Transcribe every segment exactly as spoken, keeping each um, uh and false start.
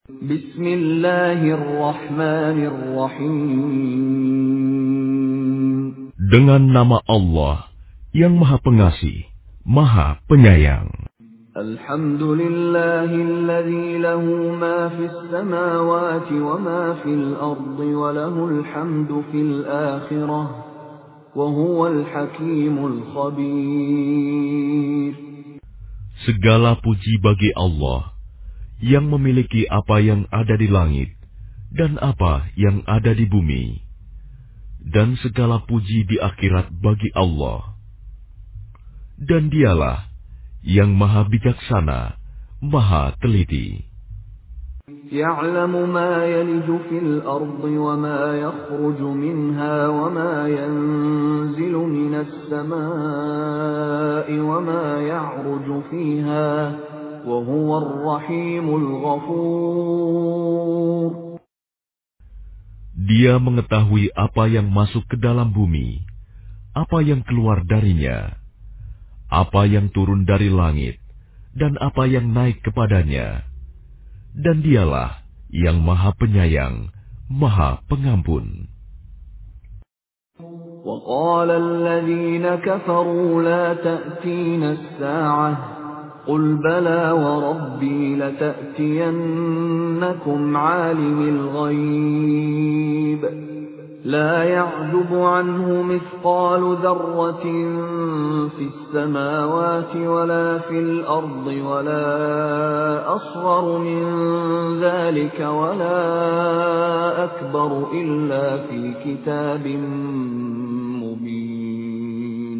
Bismillahirrahmanirrahim. Dengan nama Allah yang Maha Pengasih, Maha Penyayang. Alhamdulillahilladzi lahu ma fis samawati wa ma fil ardi wa lahul hamdu fil akhirah wa huwal hakimul khabir. Segala puji bagi Allah yang memiliki apa yang ada di langit dan apa yang ada di bumi, dan segala puji di akhirat bagi Allah. Dan dialah yang Maha Bijaksana, Maha Teliti. Ya'lamu ma yaliju fil ardi wa ma yakhruju minha wa ma yanzilu minas samaa'i wa ma ya'ruju fiha wa huwar rahimul ghafur. Dia mengetahui apa yang masuk ke dalam bumi, apa yang keluar darinya, apa yang turun dari langit, dan apa yang naik kepadanya. Dan dialah yang Maha Penyayang, Maha Pengampun. وَقَالَ الَّذِينَ كَفَرُوا لَا تَأْتِينَا السَّاعَةُ قُلْ بَلَى وَرَبِّي لَتَأْتِيَنَّكُمْ عَالِمِ الْغَيْبِ لَا يَعْزُبُ عَنْهُ مِثْقَالُ ذَرَّةٍ فِي السَّمَاوَاتِ وَلَا فِي الْأَرْضِ وَلَا أَصْغَرُ مِنْ ذَلِكَ وَلَا أَكْبَرُ إِلَّا فِي كِتَابٍ مُبِينٍ.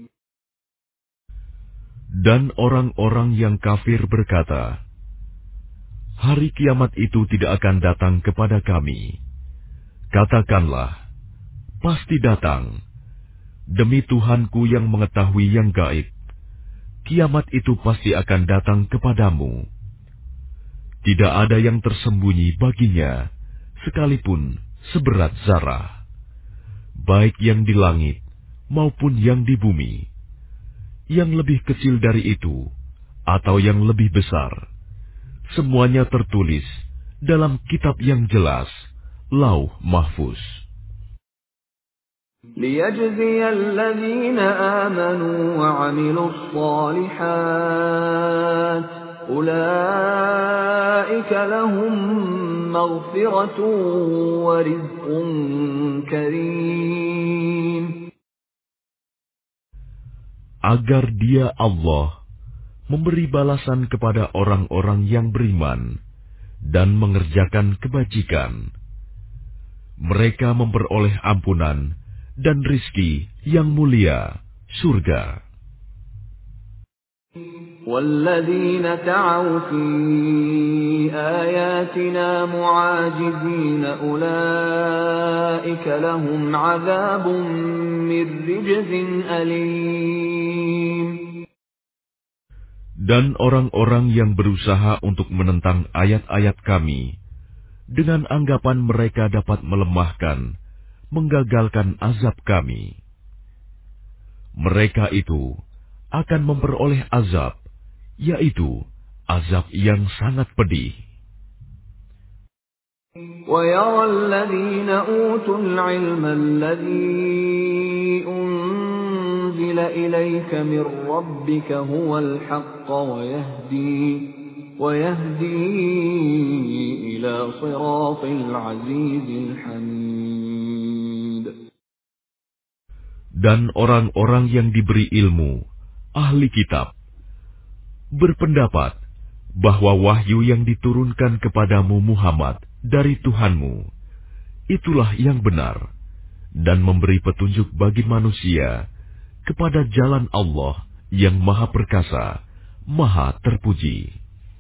Dan orang-orang yang kafir berkata, hari kiamat itu tidak akan datang kepada kami. Katakanlah, pasti datang. Demi Tuhanku yang mengetahui yang gaib, kiamat itu pasti akan datang kepadamu. Tidak ada yang tersembunyi baginya, sekalipun seberat zarah, baik yang di langit maupun yang di bumi. Yang lebih kecil dari itu, atau yang lebih besar, semuanya tertulis dalam kitab yang jelas, Lauh Mahfuz. لِيَجْزِيَ الَّذِينَ آمَنُوا وَعَمِلُوا الصَّالِحَاتِ أُولَئِكَ لَهُم مَّغْفِرَةٌ وَرِزْقٌ كَرِيمٌ. Agar Dia Allah memberi balasan kepada orang-orang yang beriman dan mengerjakan kebajikan. Mereka memperoleh ampunan dan rizki yang mulia, surga. وَالَّذِينَ تَعَوْا فِي آيَاتِنَا مُعَاجِزِينَ أُولَئِكَ لَهُمْ عَذَابٌ مِّن رِّجْزٍ أَلِيمٌ. Dan orang-orang yang berusaha untuk menentang ayat-ayat kami, dengan anggapan mereka dapat melemahkan, menggagalkan azab kami. Mereka itu akan memperoleh azab, yaitu azab yang sangat pedih. وَيَرَى الَّذِينَ أُوتُوا الْعِلْمَ الَّذِي أُنزِلَ إِلَيْكَ مِن رَّبِّكَ هُوَ الْحَقَّ وَيَهْدِي وَيَهْدِي إِلَى صِرَاطِ الْعَزِيزِ الْحَمِيدِ. Dan orang-orang yang diberi ilmu, ahli kitab, berpendapat bahwa wahyu yang diturunkan kepadamu Muhammad dari Tuhanmu, itulah yang benar, dan memberi petunjuk bagi manusia kepada jalan Allah yang Maha Perkasa, Maha Terpuji.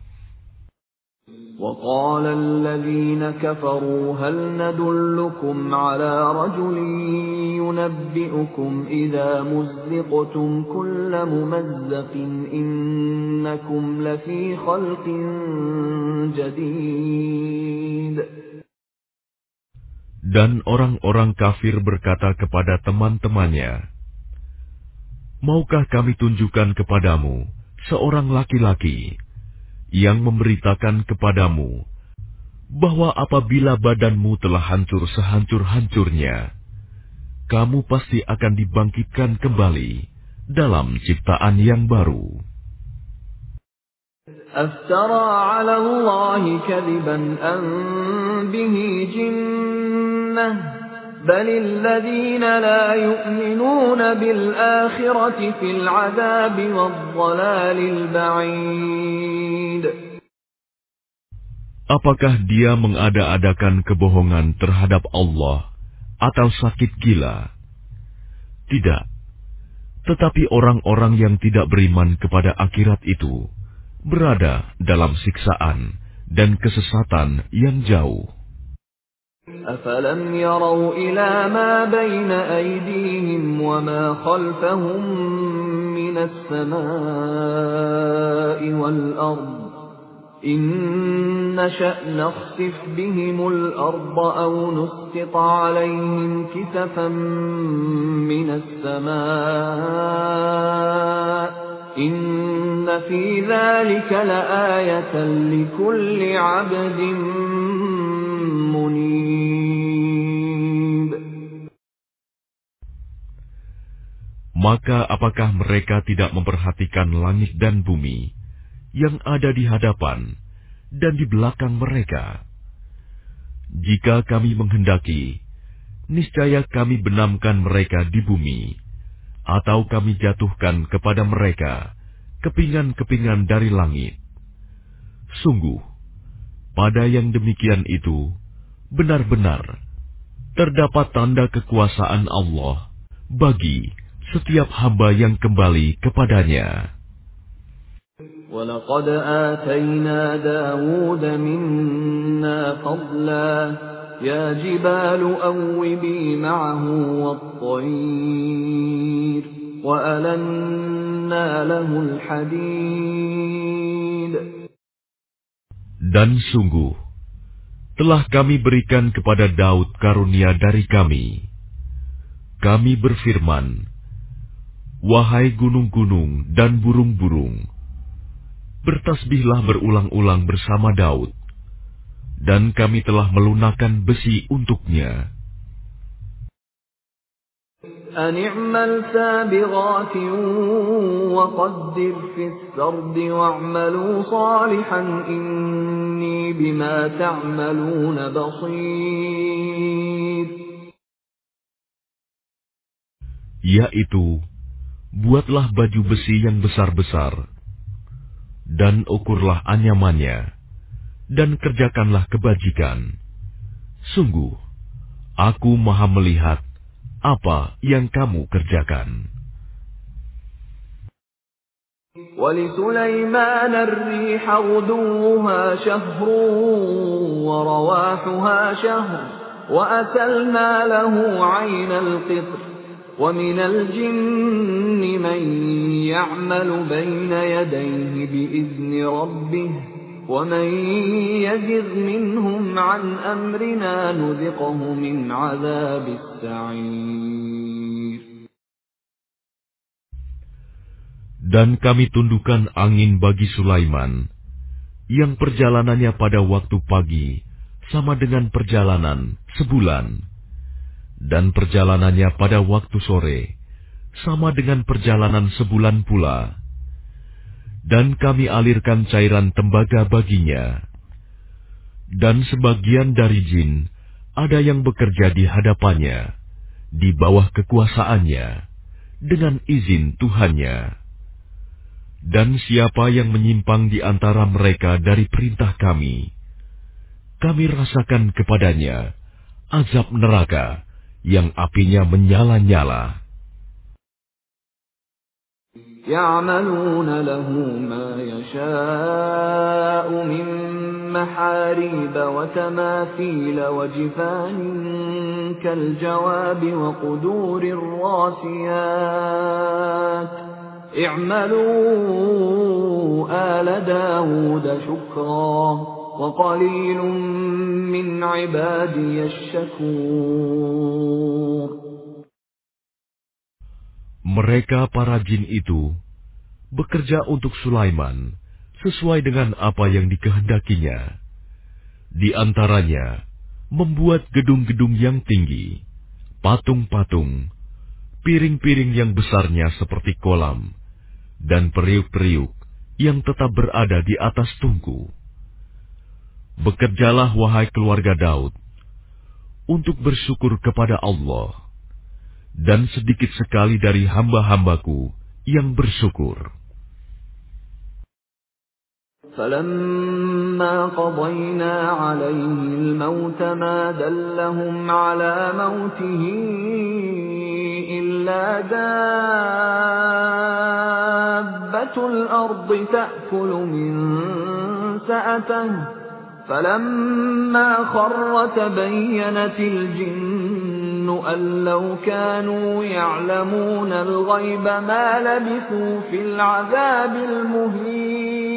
وَقَالَ الَّذِينَ كَفَرُوا هَلْ نَدُلُّكُمْ عَلَى رَجُلٍ يُنَبِّئُكُمْ إِذَا مُزِّقْتُمْ كُلَّ مُمَزَّقٍ إِنَّكُمْ لَفِي خَلْقٍ جَدِيدٍ. Dan orang-orang kafir berkata kepada teman-temannya, maukah kami tunjukkan kepadamu seorang laki-laki yang memberitakan kepadamu bahwa apabila badanmu telah hancur sehancur-hancurnya, kamu pasti akan dibangkitkan kembali dalam ciptaan yang baru. أفترى على الله كذبا أم به جنة بل الذين لا يؤمنون بالآخرة في العذاب والضلال البعيد. Apakah dia mengada-adakan kebohongan terhadap Allah atau sakit gila? Tidak. Tetapi orang-orang yang tidak beriman kepada akhirat itu berada dalam siksaan dan kesesatan yang jauh. أفلم يروا إلى ما بين أيديهم وما خلفهم من السماء والأرض إن نشأ نخسف بهم الأرض أو نسقط عليهم كسفا من السماء إن في ذلك لآية لكل عبد منيب. Maka apakah mereka tidak memperhatikan langit dan bumi yang ada di hadapan dan di belakang mereka? Jika kami menghendaki, niscaya kami benamkan mereka di bumi, atau kami jatuhkan kepada mereka kepingan-kepingan dari langit. Sungguh, pada yang demikian itu, benar-benar terdapat tanda kekuasaan Allah bagi setiap hamba yang kembali kepadanya. وَلَقَدْ آتَيْنَا دَاوُودَ مِنَّا فَضْلًا يَا جِبَالُ أَوِّبِي مَعَهُ وَالطَّيْرَ وَأَلَنَّا لَهُ الْحَدِيدَ. Dan sungguh, telah kami berikan kepada Daud karunia dari kami. Kami berfirman, wahai gunung-gunung dan burung-burung, bertasbihlah berulang-ulang bersama Daud, dan kami telah melunakkan besi untuknya. أن اعمل سابغات وقدر في السرد واعملوا صالحا إني بما تعملون بصير. Yaitu, buatlah baju besi yang besar-besar, dan ukurlah anyamannya, dan kerjakanlah kebajikan. Sungguh, aku maha melihat apa yang kamu kerjakan. وَلِسُلَيْمَانَ الرِّيحَ غُدُوُّهَا شَهْرٌ وَرَوَاحُهَا شَهْرٌ وَأَسَلْنَا لَهُ عَيْنَ الْقِطْرِ وَمِنَ الْجِنِّ مَن يَعْمَلُ بَيْنَ يَدَيْهِ بِإِذْنِ رَبِّهِ وَمَن يَزِغْ مِنْهُمْ عَنْ أَمْرِنَا نُذِقْهُ مِنْ عَذَابِ السَّعِيرِ. Dan kami tundukkan angin bagi Sulaiman, yang perjalanannya pada waktu pagi sama dengan perjalanan sebulan, dan perjalanannya pada waktu sore sama dengan perjalanan sebulan pula. Dan kami alirkan cairan tembaga baginya. Dan sebagian dari jin ada yang bekerja di hadapannya, di bawah kekuasaannya, dengan izin Tuhannya. Dan siapa yang menyimpang di antara mereka dari perintah kami, kami rasakan kepadanya azab neraka yang apinya menyala-nyala. يَعْمَلُونَ لَهُ مَا يَشَاءُ مِن مَّحَارِيبَ وَتَمَاثِيلَ وَجِفَانٍ كَالْجَوَابِ وَقُدُورٍ رَّاسِيَاتٍ اعْمَلُوا آلَ دَاوُودَ شُكْرًا وَقَلِيلٌ مِّنْ عِبَادِيَ الشَّكُورُ. Mereka para jin itu bekerja untuk Sulaiman sesuai dengan apa yang dikehendakinya. Di antaranya, membuat gedung-gedung yang tinggi, patung-patung, piring-piring yang besarnya seperti kolam, dan periuk-periuk yang tetap berada di atas tungku. Bekerjalah wahai keluarga Daud, untuk bersyukur kepada Allah, dan sedikit sekali dari hamba-hambaku yang bersyukur. فَلَمَّا قَضَيْنَا عَلَيْهِ الْمَوْتَ مَا دَلَّهُمْ عَلَى مَوْتِهِ إِلَّا دَابَّةُ الْأَرْضِ تَأْكُلُ مِنْ سَأَتَهُ فَلَمَّا خَرَّ تَبَيَّنَتِ الْجِنُّ أَنْ لَوْ كَانُوا يَعْلَمُونَ الْغَيْبَ مَا لَبِثُوا فِي الْعَذَابِ الْمُهِينِ.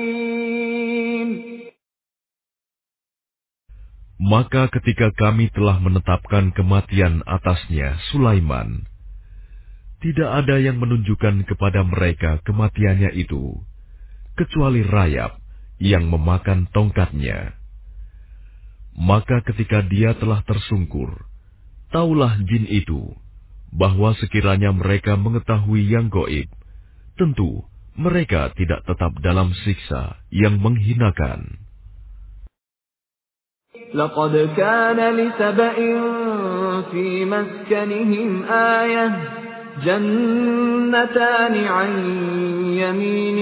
Maka ketika kami telah menetapkan kematian atasnya Sulaiman, tidak ada yang menunjukkan kepada mereka kematiannya itu, kecuali rayap yang memakan tongkatnya. Maka ketika dia telah tersungkur, taulah jin itu, bahwa sekiranya mereka mengetahui yang gaib, tentu mereka tidak tetap dalam siksa yang menghinakan. لَقَدْ كَانَ لِسَبَإٍ فِي مَسْكَنِهِمْ آيَةٌ جَنَّتَانِ عَنْ يَمِينٍ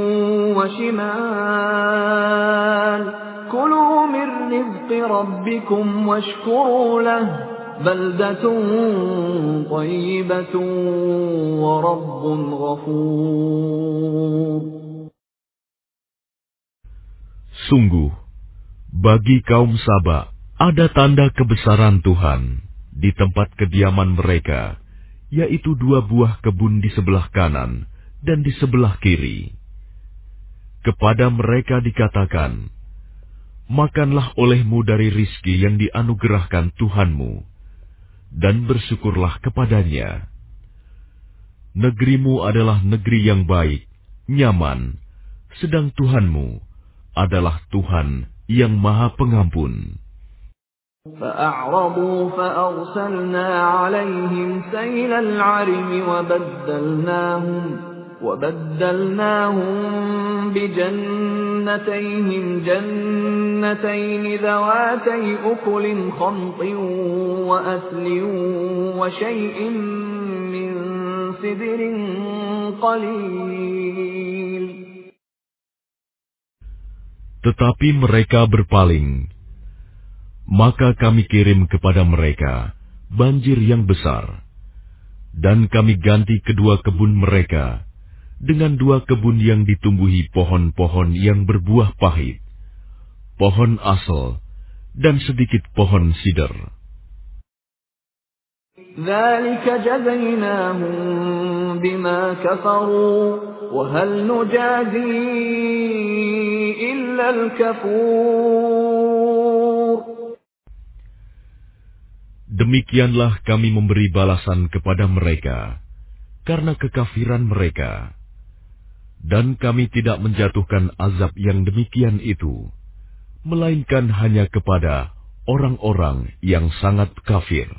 وَشِمَالٍ كُلُوا مِنْ رِزْقِ رَبِّكُمْ وَاشْكُرُوا لَهُ بَلْدَةٌ طَيِّبَةٌ وَرَبٌّ غَفُورٌ. Sungguh, bagi kaum Saba ada tanda kebesaran Tuhan di tempat kediaman mereka, yaitu dua buah kebun di sebelah kanan dan di sebelah kiri. Kepada mereka dikatakan, makanlah olehmu dari rizki yang dianugerahkan Tuhanmu, dan bersyukurlah kepadanya. Negerimu adalah negeri yang baik, nyaman, sedang Tuhanmu adalah Tuhan yang Maha Pengampun. فَأَعْرَضُوا فَأَرْسَلْنَا عَلَيْهِمْ سَيْلَ الْعَرِمِ وَبَدَّلْنَاهُمْ وَبَدَّلْنَاهُمْ بِجَنَّتَيْهِمْ جَنَّتَيْنِ ذَوَاتَيْ أُكُلٍ خَمْطٍ وَأَثْلٍ وَشَيْءٍ مِّن سِدْرٍ قَلِيلٍ. Tetapi mereka berpaling, maka kami kirim kepada mereka banjir yang besar, dan kami ganti kedua kebun mereka dengan dua kebun yang ditumbuhi pohon-pohon yang berbuah pahit, pohon asal, dan sedikit pohon sider. ذَلِكَ جَزَيْنَاهُمْ بِمَا كَفَرُوا وَهَلْ نُجَازِي إِلَّا الْكَفُورَ. Demikianlah kami memberi balasan kepada mereka karena kekafiran mereka, dan kami tidak menjatuhkan azab yang demikian itu, melainkan hanya kepada orang-orang yang sangat kafir.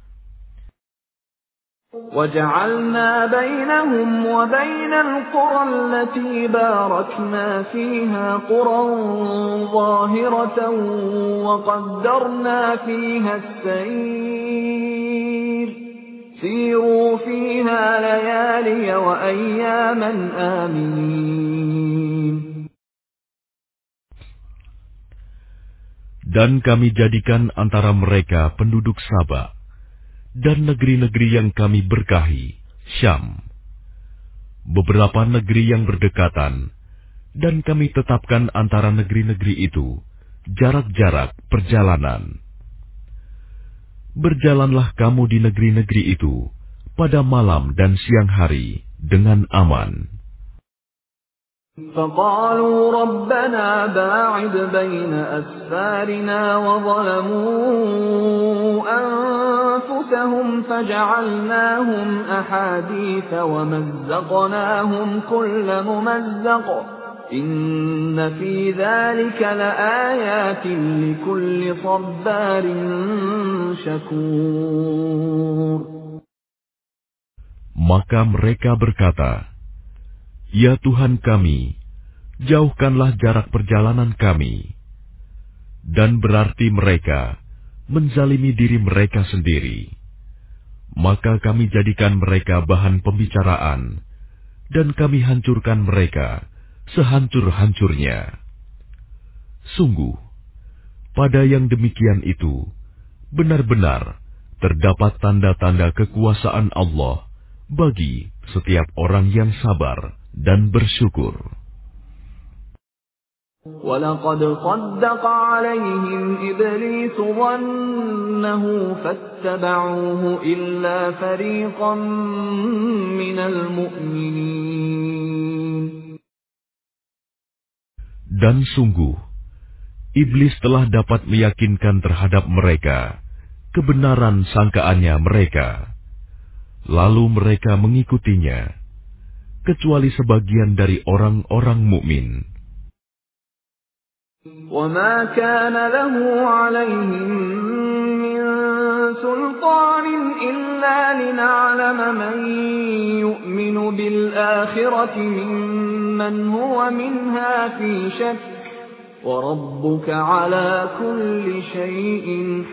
وَجَعَلْنَا بَيْنَهُمْ وَبَيْنَ الْقُرَى الَّتِي بَارَكْنَا فِيهَا قُرًى ظَاهِرَةً وَقَدَّرْنَا فِيهَا السَّيْرَ سِيرُوا فِيهَا لَيَالِيَ وَأَيَّامًا آمِنِينَ. Dan kami jadikan antara mereka penduduk Saba dan negeri-negeri yang kami berkahi, Syam, beberapa negeri yang berdekatan, dan kami tetapkan antara negeri-negeri itu jarak-jarak perjalanan. Berjalanlah kamu di negeri-negeri itu pada malam dan siang hari dengan aman. فَقَالُوا رَبَّنَا بَاعِدْ بَيْنَ أَسْفَارِنَا وَظَلَمُوا أَنفُسَهُمْ فَجَعَلْنَاهُمْ أَحَادِيثَ وَمَزَّقْنَاهُمْ كُلَّ مُمَزَّقٍ إِنَّ فِي ذَلِكَ لَآيَاتٍ لِكُلِّ صَبَّارٍ شَكُورٍ. Maka mereka berkata, "Ya Tuhan kami, jauhkanlah jarak perjalanan kami." Dan berarti mereka menzalimi diri mereka sendiri. Maka kami jadikan mereka bahan pembicaraan, dan kami hancurkan mereka sehancur-hancurnya. Sungguh, pada yang demikian itu, benar-benar terdapat tanda-tanda kekuasaan Allah bagi setiap orang yang sabar dan bersyukur. وَلَقَدْ صَدَّقَ عَلَيْهِمْ إِبْلِيسُ ظَنَّهُ فَاتَّبَعُوهُ إِلَّا فَرِيقًا مِنَ الْمُؤْمِنِينَ. Dan sungguh, iblis telah dapat meyakinkan terhadap mereka kebenaran sangkaannya mereka, lalu mereka mengikutinya, kecuali sebagian dari orang-orang mukmin. وَمَا كَانَ لَهُ عَلَيْهِمْ مِنْ سُلْطَانٍ إِلَّا لِنَعْلَمَ مَنْ يُؤْمِنُ بِالْآخِرَةِ مِمَّنْ هُوَ مِنْهَا فِي شَكٍّ وَرَبُّكَ عَلَى كُلِّ شَيْءٍ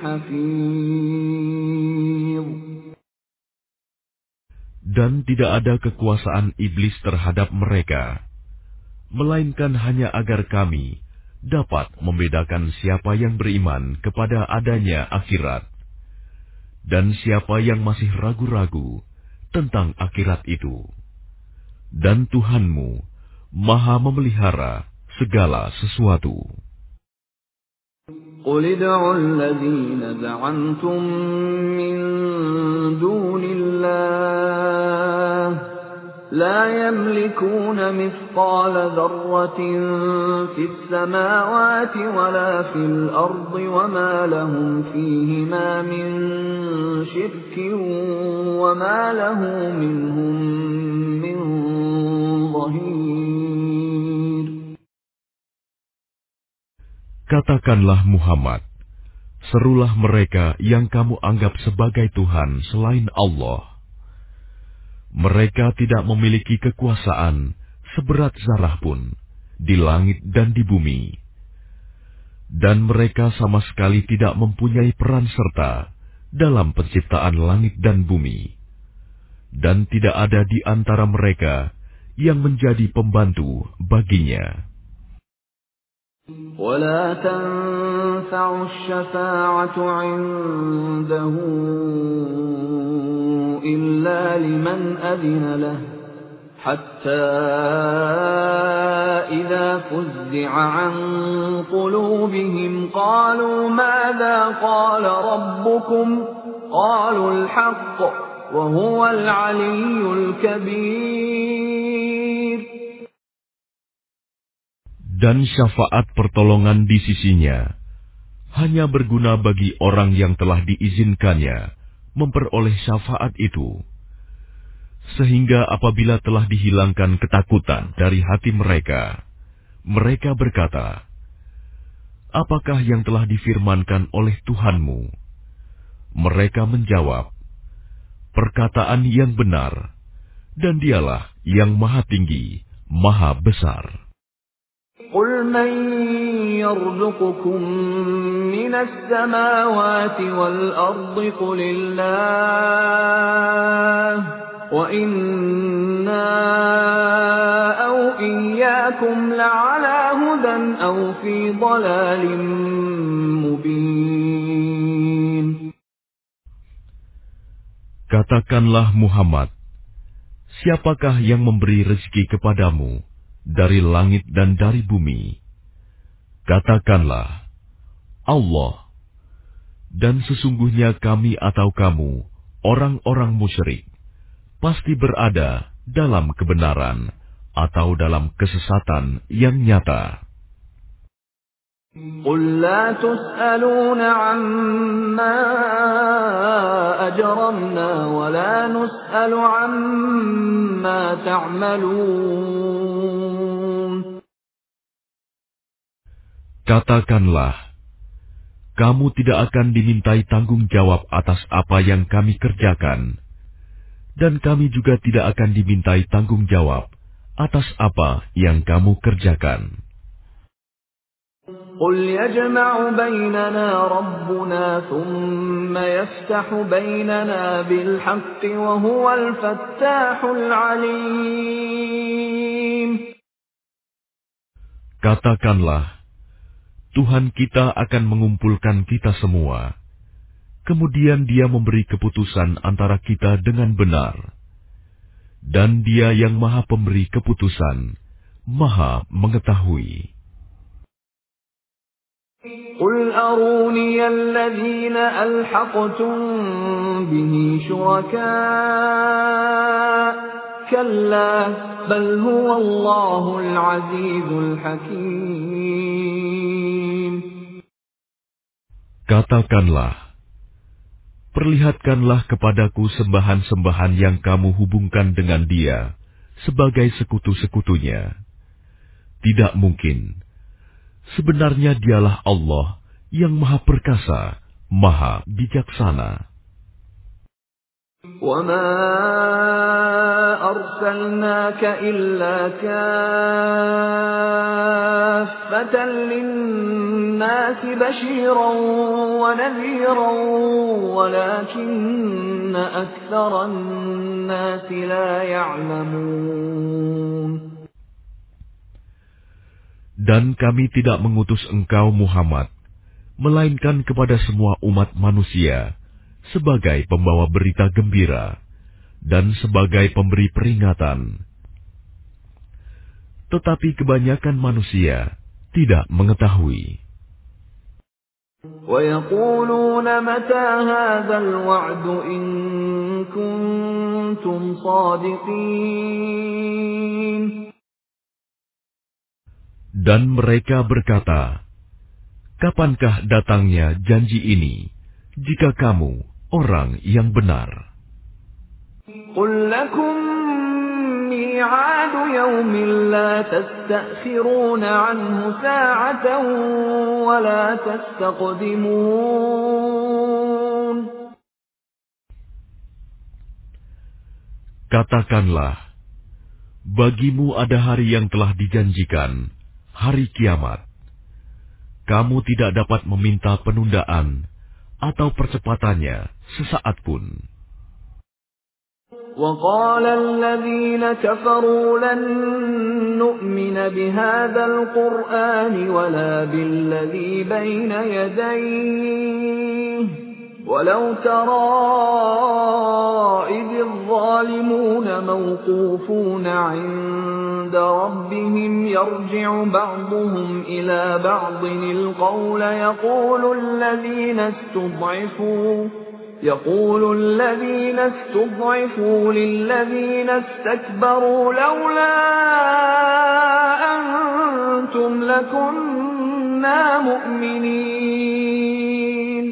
حَفِيظٌ. Dan tidak ada kekuasaan iblis terhadap mereka, melainkan hanya agar kami dapat membedakan siapa yang beriman kepada adanya akhirat, dan siapa yang masih ragu-ragu tentang akhirat itu. Dan Tuhanmu Maha memelihara segala sesuatu. قُلِ ادْعُوا الَّذِينَ زَعَمْتُم مِّن دُونِ اللَّهِ لَا يَمْلِكُونَ مِثْقَالَ ذَرَّةٍ فِي السَّمَاوَاتِ وَلَا فِي الْأَرْضِ وَمَا لَهُمْ فِيهِمَا مِن شِرْكٍ وَمَا لَهُ مِنْهُم مِّن ظَهِيرٍ. Katakanlah Muhammad, serulah mereka yang kamu anggap sebagai Tuhan selain Allah. Mereka tidak memiliki kekuasaan seberat zarah pun di langit dan di bumi. Dan mereka sama sekali tidak mempunyai peran serta dalam penciptaan langit dan bumi. Dan tidak ada di antara mereka yang menjadi pembantu baginya. وَلَا تَنفَعُ الشَّفَاعَةُ عِندَهُ إِلَّا لِمَنْ أَذِنَ لَهُ حَتَّى إِذَا فُزِّعَ عَنْ قُلُوبِهِمْ قَالُوا مَاذَا قَالَ رَبُّكُمْ قَالُوا الْحَقَّ وَهُوَ الْعَلِيُّ الْكَبِيرُ. Dan syafaat pertolongan di sisinya hanya berguna bagi orang yang telah diizinkannya memperoleh syafaat itu. Sehingga apabila telah dihilangkan ketakutan dari hati mereka, mereka berkata, "Apakah yang telah difirmankan oleh Tuhanmu?" Mereka menjawab, "Perkataan yang benar, dan Dialah yang Maha Tinggi, Maha Besar." قُلْ مَنْ يَرْزُقُكُم مِّنَ السَّمَاوَاتِ وَالْأَرْضِ قُلِ اللَّهُ وَإِنَّا أَوْ إِيَّاكُمْ لَعَلَىٰ هُدًى أَوْ فِي ضَلَالٍ مُّبِينٍ. Katakanlah Muhammad, siapakah yang memberi rezeki kepadamu dari langit dan dari bumi? Katakanlah, Allah. Dan sesungguhnya kami atau kamu, orang-orang musyrik, pasti berada dalam kebenaran atau dalam kesesatan yang nyata. قُل لَّا تُسْأَلُونَ عَمَّا أَجْرَمْنَا وَلَا نُسْأَلُ عَمَّا تَعْمَلُونَ. Katakanlah, kamu tidak akan dimintai tanggung jawab atas apa yang kami kerjakan, dan kami juga tidak akan dimintai tanggung jawab atas apa yang kamu kerjakan. قُلْ يَجْمَعُ بَيْنَنَا رَبُّنَا ثُمَّ يَفْتَحُ بَيْنَنَا بِالْحَقِّ وَهُوَ الْفَتَّاحُ الْعَلِيمُ. Katakanlah, Tuhan kita akan mengumpulkan kita semua. Kemudian Dia memberi keputusan antara kita dengan benar. Dan Dia yang Maha Pemberi keputusan, Maha Mengetahui. قُلْ أَرُونِيَ الَّذِينَ أَلْحَقْتُم بِهِ شُرَكَاءَ كَلَّا بَلْ هُوَ اللَّهُ الْعَزِيزُ الْحَكِيمُ. Katakanlah, perlihatkanlah kepadaku sembahan-sembahan yang kamu hubungkan dengan Dia sebagai sekutu-sekutunya. Tidak mungkin. Sebenarnya Dialah Allah yang Maha Perkasa, Maha Bijaksana. وَمَا أَرْسَلْنَاكَ إِلَّا كَافَّةً لِلنَّاسِ بَشِيرًا وَنَذِيرًا وَلَكِنَّ أَكْثَرَ النَّاسِ لَا يَعْلَمُونَ. Dan kami tidak mengutus engkau Muhammad, melainkan kepada semua umat manusia, sebagai pembawa berita gembira, dan sebagai pemberi peringatan. Tetapi kebanyakan manusia tidak mengetahui. وَيَقُولُونَ مَتَى هَذَا الْوَعْدُ إِن كُنتُمْ صَادِقِينَ. Dan mereka berkata, kapankah datangnya janji ini, jika kamu orang yang benar? قُل لَّكُم مِّيعَادُ يَوْمٍ لَّا تَسْتَأْخِرُونَ عَنْهُ سَاعَةً وَلَا تَسْتَقْدِمُونَ. Katakanlah, bagimu ada hari yang telah dijanjikan, hari kiamat. Kamu tidak dapat meminta penundaan atau percepatannya sesaat pun. وَقَالَ الَّذِينَ كَفَرُوا لَن نُّؤْمِنَ بِهَذَا الْقُرْآنِ وَلَا بِالَّذِي بَيْنَ يَدَيْهِ وَلَوْ تَرَىٰ إِذِ الظَّالِمُونَ مَوْقُوفُونَ عِندَ رَبِّهِمْ يَرْجِعُ بَعْضُهُمْ إِلَىٰ بَعْضٍ الْقَوْلَ يَقُولُ الَّذِينَ اسْتُضْعِفُوا يقول الذين استضعفوا للذين استكبروا لولا أنتم لكنا مؤمنين.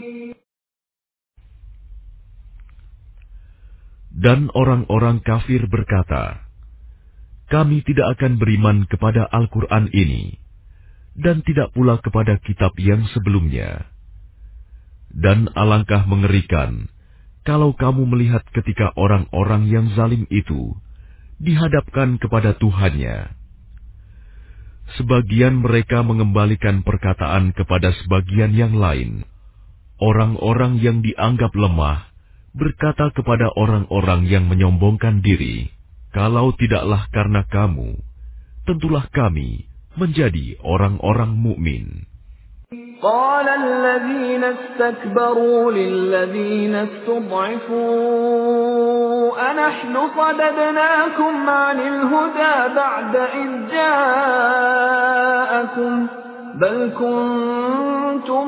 Dan orang-orang kafir berkata, kami tidak akan beriman kepada Al-Quran ini, dan tidak pula kepada kitab yang sebelumnya. Dan alangkah mengerikan kalau kamu melihat ketika orang-orang yang zalim itu dihadapkan kepada Tuhannya. Sebagian mereka mengembalikan perkataan kepada sebagian yang lain. Orang-orang yang dianggap lemah berkata kepada orang-orang yang menyombongkan diri, kalau tidaklah karena kamu, tentulah kami menjadi orang-orang mukmin. قال الذين استكبروا للذين استضعفوا أنحن صددناكم عن الهدى بعد إذ جاءكم بل كنتم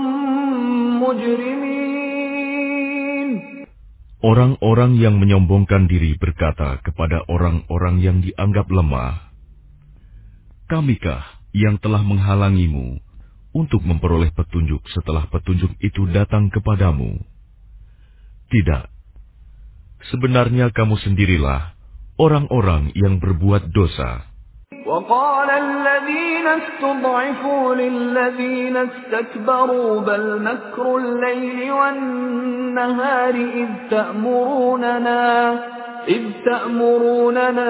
مجرمين. Orang-orang yang menyombongkan diri berkata kepada orang-orang yang dianggap lemah, kamikah yang telah menghalangimu untuk memperoleh petunjuk setelah petunjuk itu datang kepadamu? Tidak. Sebenarnya kamu sendirilah orang-orang yang berbuat dosa. وقال الذين استضعفوا للذين استكبروا بل مكر الليل والنهار إذ تأمروننا إذ تأمروننا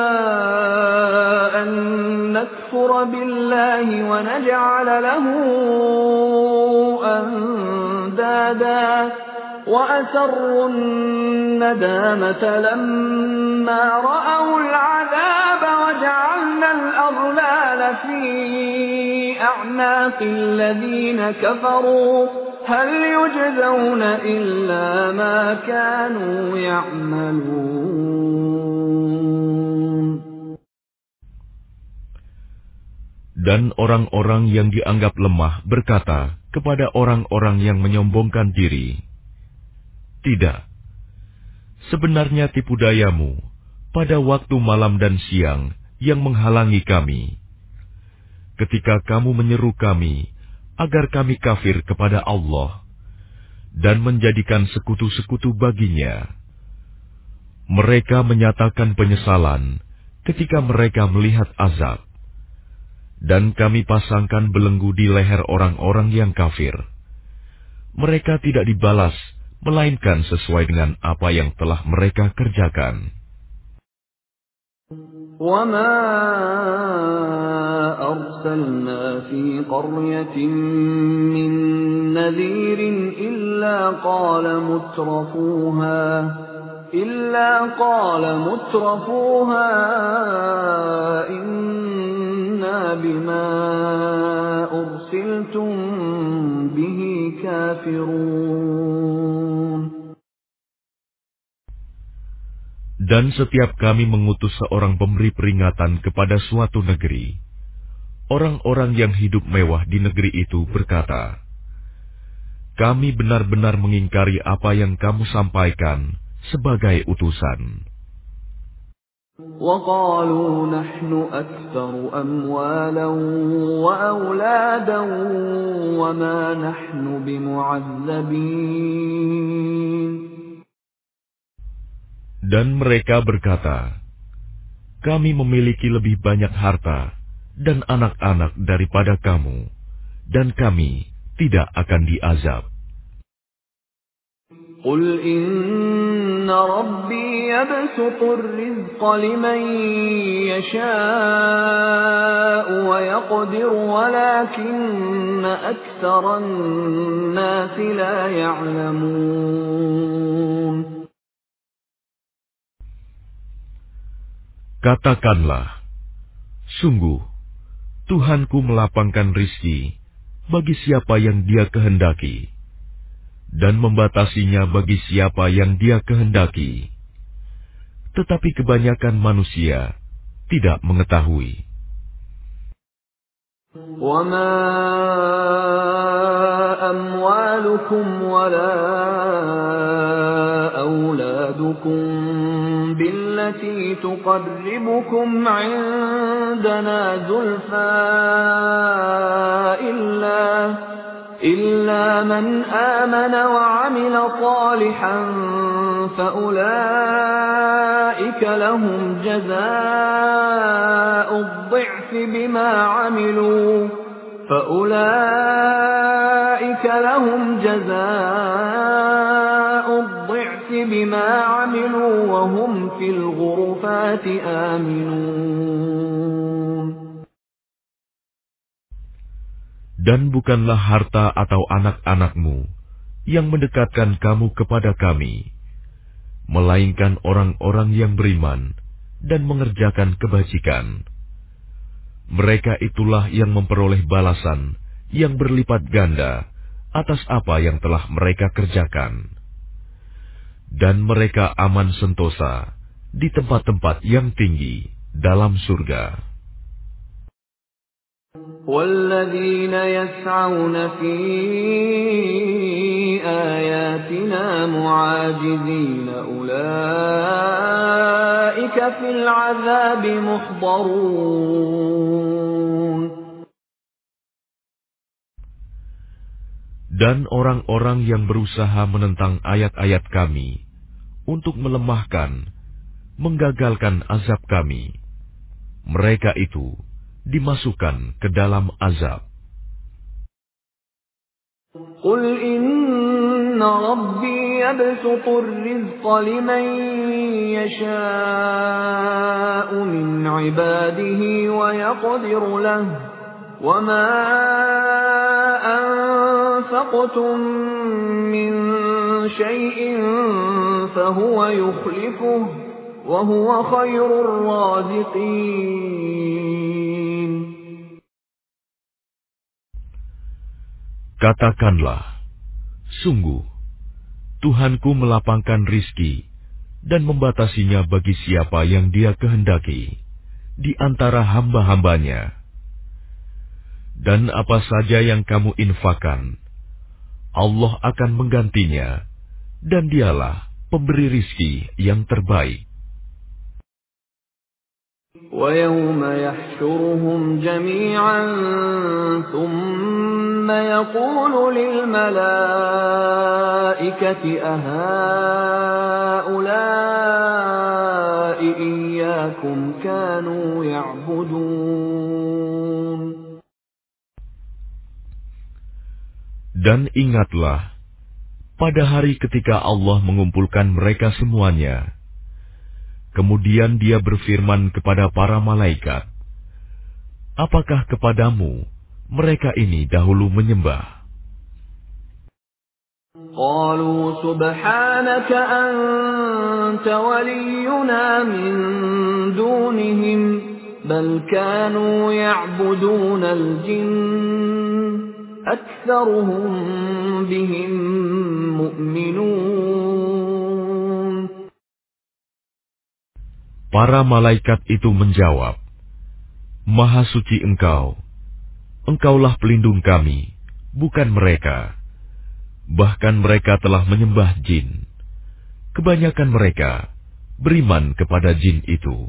أن نكفر بالله ونجعل له أندادا وأسروا الندامة لما رأوا العذاب وجعلنا الأغلال في أعناق الذين كفروا هل يجزون إلا ما كانوا يعملون. Dan orang-orang yang dianggap lemah berkata kepada orang-orang yang menyombongkan diri, "Tidak, sebenarnya tipu dayamu pada waktu malam dan siang yang menghalangi kami. Ketika kamu menyeru kami agar kami kafir kepada Allah dan menjadikan sekutu-sekutu baginya. Mereka menyatakan penyesalan ketika mereka melihat azab. Dan kami pasangkan belenggu di leher orang-orang yang kafir. Mereka tidak dibalas, melainkan sesuai dengan apa yang telah mereka kerjakan." وَمَا أَرْسَلْنَا فِي قَرْيَةٍ مِّن نَّذِيرٍ إِلَّا قَالَ مُتْرَفُوهَا إِلَّا قَالَ مُتْرَفُوهَا إِنَّا بِمَا أُرْسِلْتُم بِهِ كَافِرُونَ. Dan setiap kami mengutus seorang pemberi peringatan kepada suatu negeri, orang-orang yang hidup mewah di negeri itu berkata, "Kami benar-benar mengingkari apa yang kamu sampaikan sebagai utusan." وَقَالُوا نَحْنُ أَكْثَرُ أَمْوَالًا وَأَوْلَادًا وَمَا نَحْنُ بِمُعَذَّبِينَ. Dan mereka berkata, "Kami memiliki lebih banyak harta dan anak-anak daripada kamu, dan kami tidak akan diazab." قُلْ إِنَّ رَبِّي يَبْسُطُ الرِّزْقَ لِمَن يَشَاءُ وَيَقْدِرُ وَلَكِنَّ أَكْثَرَ النَّاسِ لَا يَعْلَمُونَ. Katakanlah, sungguh, Tuhanku melapangkan rizki bagi siapa yang Dia kehendaki, dan membatasinya bagi siapa yang Dia kehendaki. Tetapi kebanyakan manusia tidak mengetahui. وَمَا أَمْوَالُكُمْ وَلَا أَوْلَادُكُمْ بِالَّتِي تُقَرِّبُكُمْ عِندَنَا زُلْفَىٰ إِلَّا إِلَّا مَنْ آمَنَ وَعَمِلَ صَالِحًا فَأُولَٰئِكَ لَهُمْ جَزَاءُ الضِّعْفِ بِمَا عَمِلُوا فَأُولَٰئِكَ لَهُمْ جَزَاءُ الضِّعْفِ بِمَا عَمِلُوا وَهُمْ فِي الْغُرُفَاتِ آمِنُونَ. Dan bukanlah harta atau anak-anakmu yang mendekatkan kamu kepada kami, melainkan orang-orang yang beriman dan mengerjakan kebajikan. Mereka itulah yang memperoleh balasan yang berlipat ganda atas apa yang telah mereka kerjakan. Dan mereka aman sentosa di tempat-tempat yang tinggi dalam surga. وَالَّذِينَ يَسْعَوْنَ فِي آيَاتِنَا مُعَاجِزِينَ أُولَٰئِكَ فِي الْعَذَابِ مُحْضَرُونَ. Dan orang-orang yang berusaha menentang ayat-ayat kami untuk melemahkan, menggagalkan azab kami, mereka itu dimasukkan ke dalam azab. Qul inna rabbi yabsutur rizqa liman yasha'u min ibadihi wa yaqdiru lahu wa ma anfaqtum min shay'in fahuwa yukhlifuhu wa huwa khairur raziqin. Katakanlah, sungguh, Tuhanku melapangkan rizki dan membatasinya bagi siapa yang Dia kehendaki di antara hamba-hambanya. Dan apa saja yang kamu infakkan, Allah akan menggantinya, dan Dialah pemberi rizki yang terbaik. وَيَوْمَ يَحْشُرُهُمْ جَمِيعًا ثُمَّ يَقُولُ لِلْمَلَائِكَةِ أَهَؤُلَاءِ إِيَّاكُمْ كَانُوا يَعْبُدُونَ. Dan ingatlah, pada hari ketika Allah mengumpulkan mereka semuanya, kemudian Dia berfirman kepada para malaikat, apakah kepadamu mereka ini dahulu menyembah? قالوا سبحانك أنت ولينا من دونهم بل كانوا يعبدون الجن أكثرهم بهم مؤمنون. Para malaikat itu menjawab, Maha suci Engkau, Engkaulah pelindung kami, bukan mereka. Bahkan mereka telah menyembah jin. Kebanyakan mereka beriman kepada jin itu.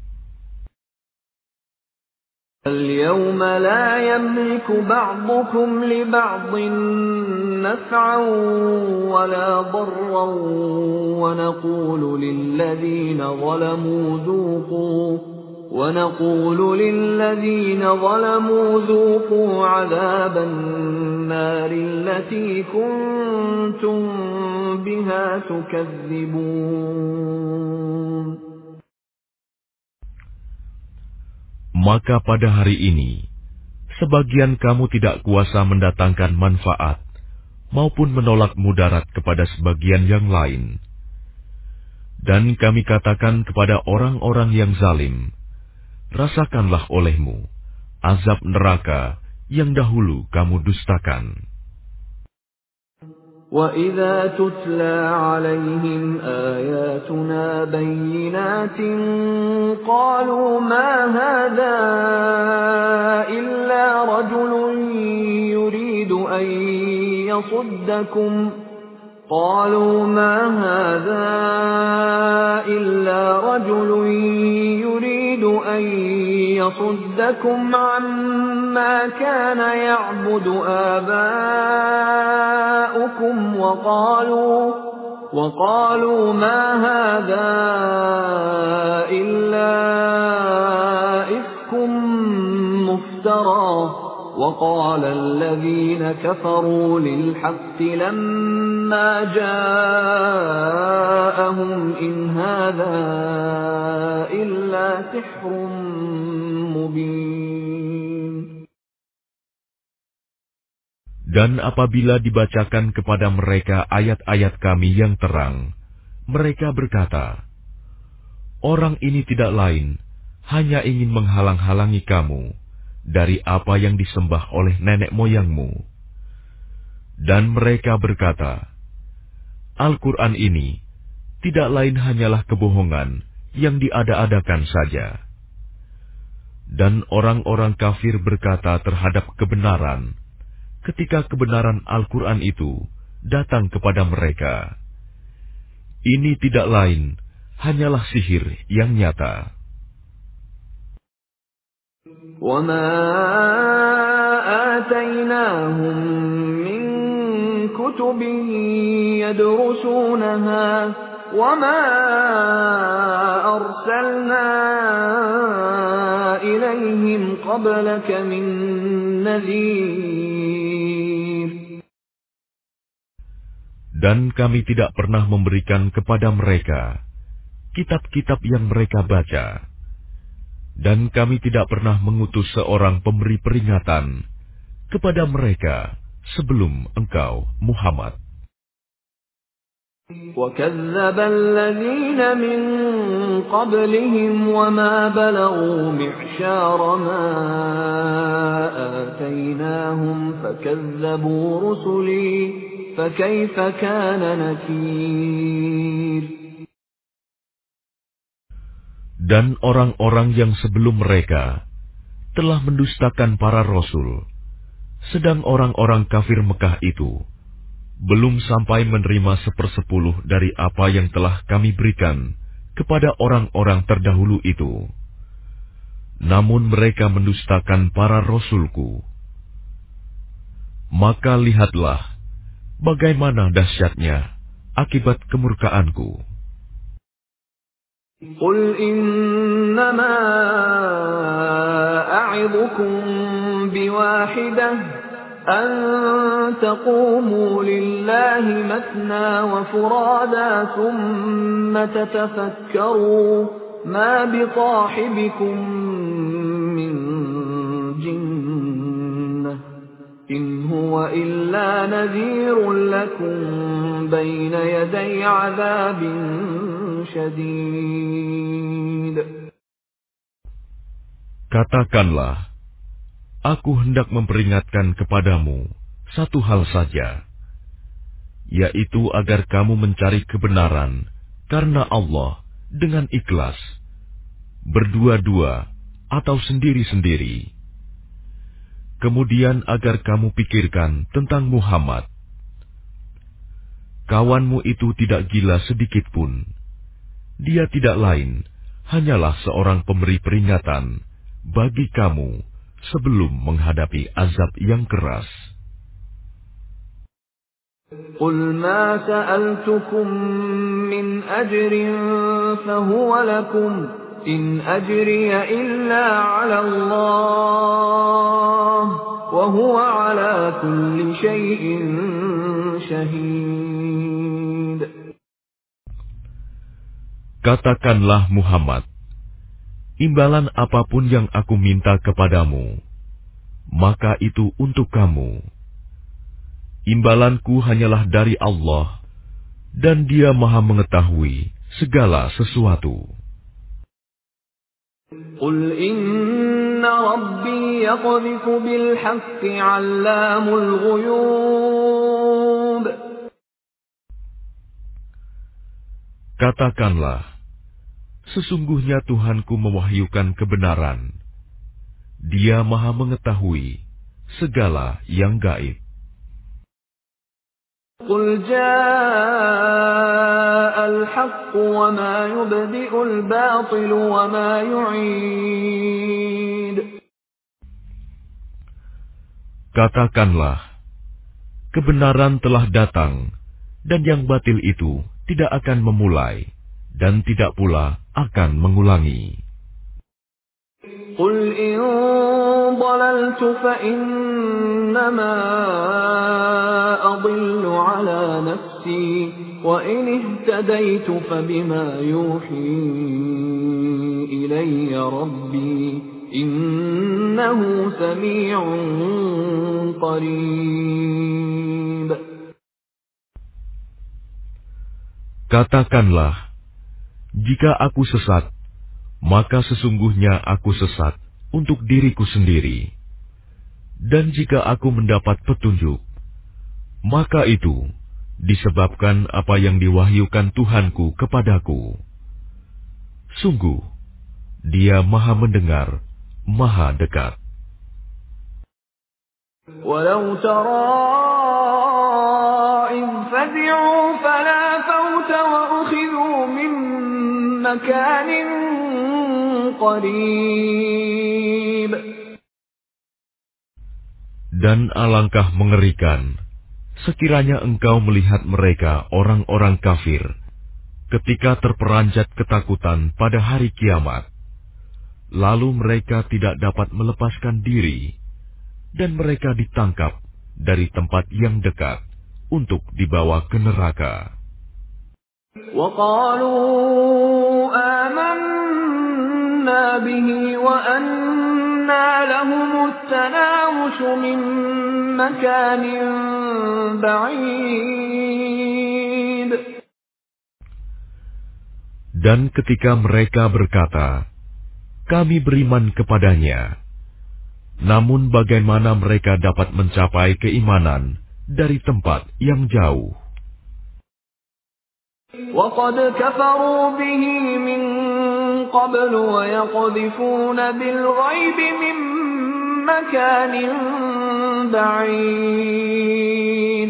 اليوم لا يملك بعضكم لبعض نفعا ولا ضرا ونقول للذين ظلموا ذوقوا ونقول للذين ظلموا ذوقوا عذاب النار التي كنتم بها تكذبون. Maka pada hari ini, sebagian kamu tidak kuasa mendatangkan manfaat, maupun menolak mudarat kepada sebagian yang lain. Dan kami katakan kepada orang-orang yang zalim, rasakanlah olehmu azab neraka yang dahulu kamu dustakan. وَإِذَا تُتْلَى عَلَيْهِمْ آيَاتُنَا بَيِّنَاتٍ قَالُوا مَا هَذَا إِلَّا رَجُلٌ يُرِيدُ أَن يَصُدَّكُمْ قَالُوا مَا هَذَا إِلَّا رَجُلٌ يُرِيدُ أَن يَصُدَّكُمْ عَمَّا كَانَ يَعْبُدُ آبَاؤُكُمْ وَقَالُوا وَقَالُوا مَا هَذَا إِلَّا إِفْكٌ مُفْتَرًى. وَقَالَ الَّذِينَ كَفَرُوا لِلْحَقِّ لَمَّا جَاءَهُمْ إِنْ هَذَا إِلَّا سِحْرٌ مُبِينٌ. Dan apabila dibacakan kepada mereka ayat-ayat kami yang terang, mereka berkata, orang ini tidak lain, hanya ingin menghalang-halangi kamu dari apa yang disembah oleh nenek moyangmu. Dan mereka berkata, Al-Quran ini tidak lain hanyalah kebohongan yang diada-adakan saja. Dan orang-orang kafir berkata terhadap kebenaran, ketika kebenaran Al-Quran itu datang kepada mereka, ini tidak lain hanyalah sihir yang nyata. وَمَا آتَيْنَاهُمْ مِنْ كُتُبٍ يَدْرُسُونَهَا وَمَا أَرْسَلْنَا إِلَيْهِمْ قَبْلَكَ مِن نَّذِيرٍ. Dan kami tidak pernah memberikan kepada mereka kitab-kitab yang mereka baca, dan kami tidak pernah mengutus seorang pemberi peringatan kepada mereka sebelum engkau, Muhammad. وَكَذَّبَ الَّذِينَ مِن قَبْلِهِمْ وَمَا بَلَغُوا مِعْشَارَ مَا آتَيْنَاهُمْ فَكَذَّبُوا رُسُلِي فَكَيْفَ كَانَ نَكِيرِ. Dan orang-orang yang sebelum mereka telah mendustakan para rasul, sedang orang-orang kafir Mekah itu belum sampai menerima sepersepuluh dari apa yang telah kami berikan kepada orang-orang terdahulu itu. Namun mereka mendustakan para rasulku. Maka lihatlah bagaimana dahsyatnya akibat kemurkaanku. قُلْ إِنَّمَا أَعِظُكُم بِوَاحِدَةٍ أَن تَقُومُوا لِلَّهِ مَثْنَىٰ وَفُرَادَىٰ ثُمَّ تَتَفَكَّرُوا مَا بِصَاحِبِكُم مِّن جِنَّةٍ إِنْ هُوَ إِلَّا نَذِيرٌ لَّكُم بَيْنَ يَدَيْ عَذَابٍ شَدِيدٍ. Katakanlah, aku hendak memperingatkan kepadamu satu hal saja, yaitu agar kamu mencari kebenaran karena Allah dengan ikhlas, berdua-dua atau sendiri-sendiri. Kemudian agar kamu pikirkan tentang Muhammad. Kawanmu itu tidak gila sedikit pun. Dia tidak lain hanyalah seorang pemberi peringatan bagi kamu sebelum menghadapi azab yang keras. قُلْ مَا سَأَلْتُكُم مِّنْ أَجْرٍ فَهُوَ لَكُمْ إِنْ أَجْرِيَ إِلَّا عَلَى اللَّهِ وَهُوَ عَلَى كُلِّ شَيْءٍ شَهِيدٌ. Katakanlah Muhammad, imbalan apapun yang aku minta kepadamu, maka itu untuk kamu. Imbalanku hanyalah dari Allah, dan Dia Maha mengetahui segala sesuatu. قُلْ إِنَّ رَبِّي يَقْذِفُ بِالْحَقِّ عَلَّامُ الْغُيُوبِ. Katakanlah, sesungguhnya Tuhanku mewahyukan kebenaran. Dia Maha mengetahui segala yang gaib. قُلْ جَاءَ الْحَقُّ وَمَا يُبْدِئُ الْبَاطِلُ وَمَا يُعِيدُ. Katakanlah, kebenaran telah datang, dan yang batil itu tidak akan memulai, dan tidak pula akan mengulangi. قُلْ إِن ضَلَلْتُ فَإِنَّمَا أَضِلُّ عَلَى نَفْسِي وَإِنِ اهْتَدَيْتُ فَبِمَا يُوحِي إِلَيَّ رَبِّي إِنَّهُ سَمِيعٌ قَرِيبٌ. Katakanlah, jika aku sesat, maka sesungguhnya aku sesat untuk diriku sendiri. Dan jika aku mendapat petunjuk, maka itu disebabkan apa yang diwahyukan Tuhanku kepadaku. Sungguh, Dia Maha mendengar, Maha dekat. وَلَوْ تَرَىٰ إِذْ فَزِعُوا فَلَا فَوْتَ وَأُخِذُوا مِن مَّكَانٍ قَرِيبٍ. Dan alangkah mengerikan sekiranya engkau melihat mereka orang-orang kafir ketika terperanjat ketakutan pada hari kiamat, lalu mereka tidak dapat melepaskan diri, dan mereka ditangkap dari tempat yang dekat untuk dibawa ke neraka. وَقَالُوا آمَنَّا بِهِ وَأَنَّى لَهُمُ التَّنَاوُشُ مِنْ مَكَانٍ بَعِيدٍ. Dan ketika mereka berkata, kami beriman kepadanya, namun bagaimana mereka dapat mencapai keimanan dari tempat yang jauh? وَقَدْ كَفَرُوا بِهِ مِنْ قَبْلُ وَيَقْذِفُونَ بِالْغَيْبِ مِنْ مَكَانٍ بَعِيدٍ.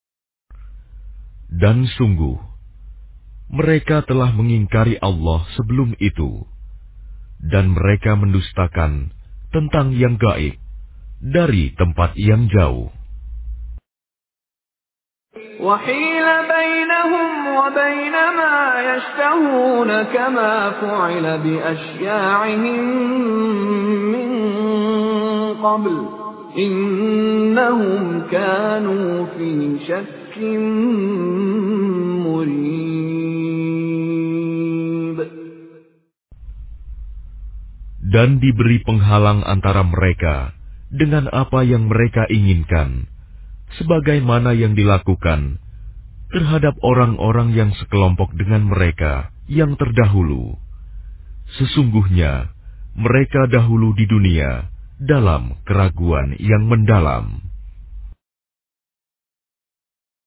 Dan sungguh, mereka telah mengingkari Allah sebelum itu, dan mereka mendustakan tentang yang gaib dari tempat yang jauh. وَحِيلَ بَيْنَهُمْ وَبَيْنَ مَا يَشْتَهُونَ كَمَا فُعِلَ بِأَشْيَاعِهِمْ مِنْ قَبْلُ إِنَّهُمْ كَانُوا فِي شَكٍّ مُرِيبٍ. Dan diberi penghalang antara mereka dengan apa yang mereka inginkan, sebagaimana yang dilakukan terhadap orang-orang yang sekelompok dengan mereka yang terdahulu. Sesungguhnya mereka dahulu di dunia dalam keraguan yang mendalam.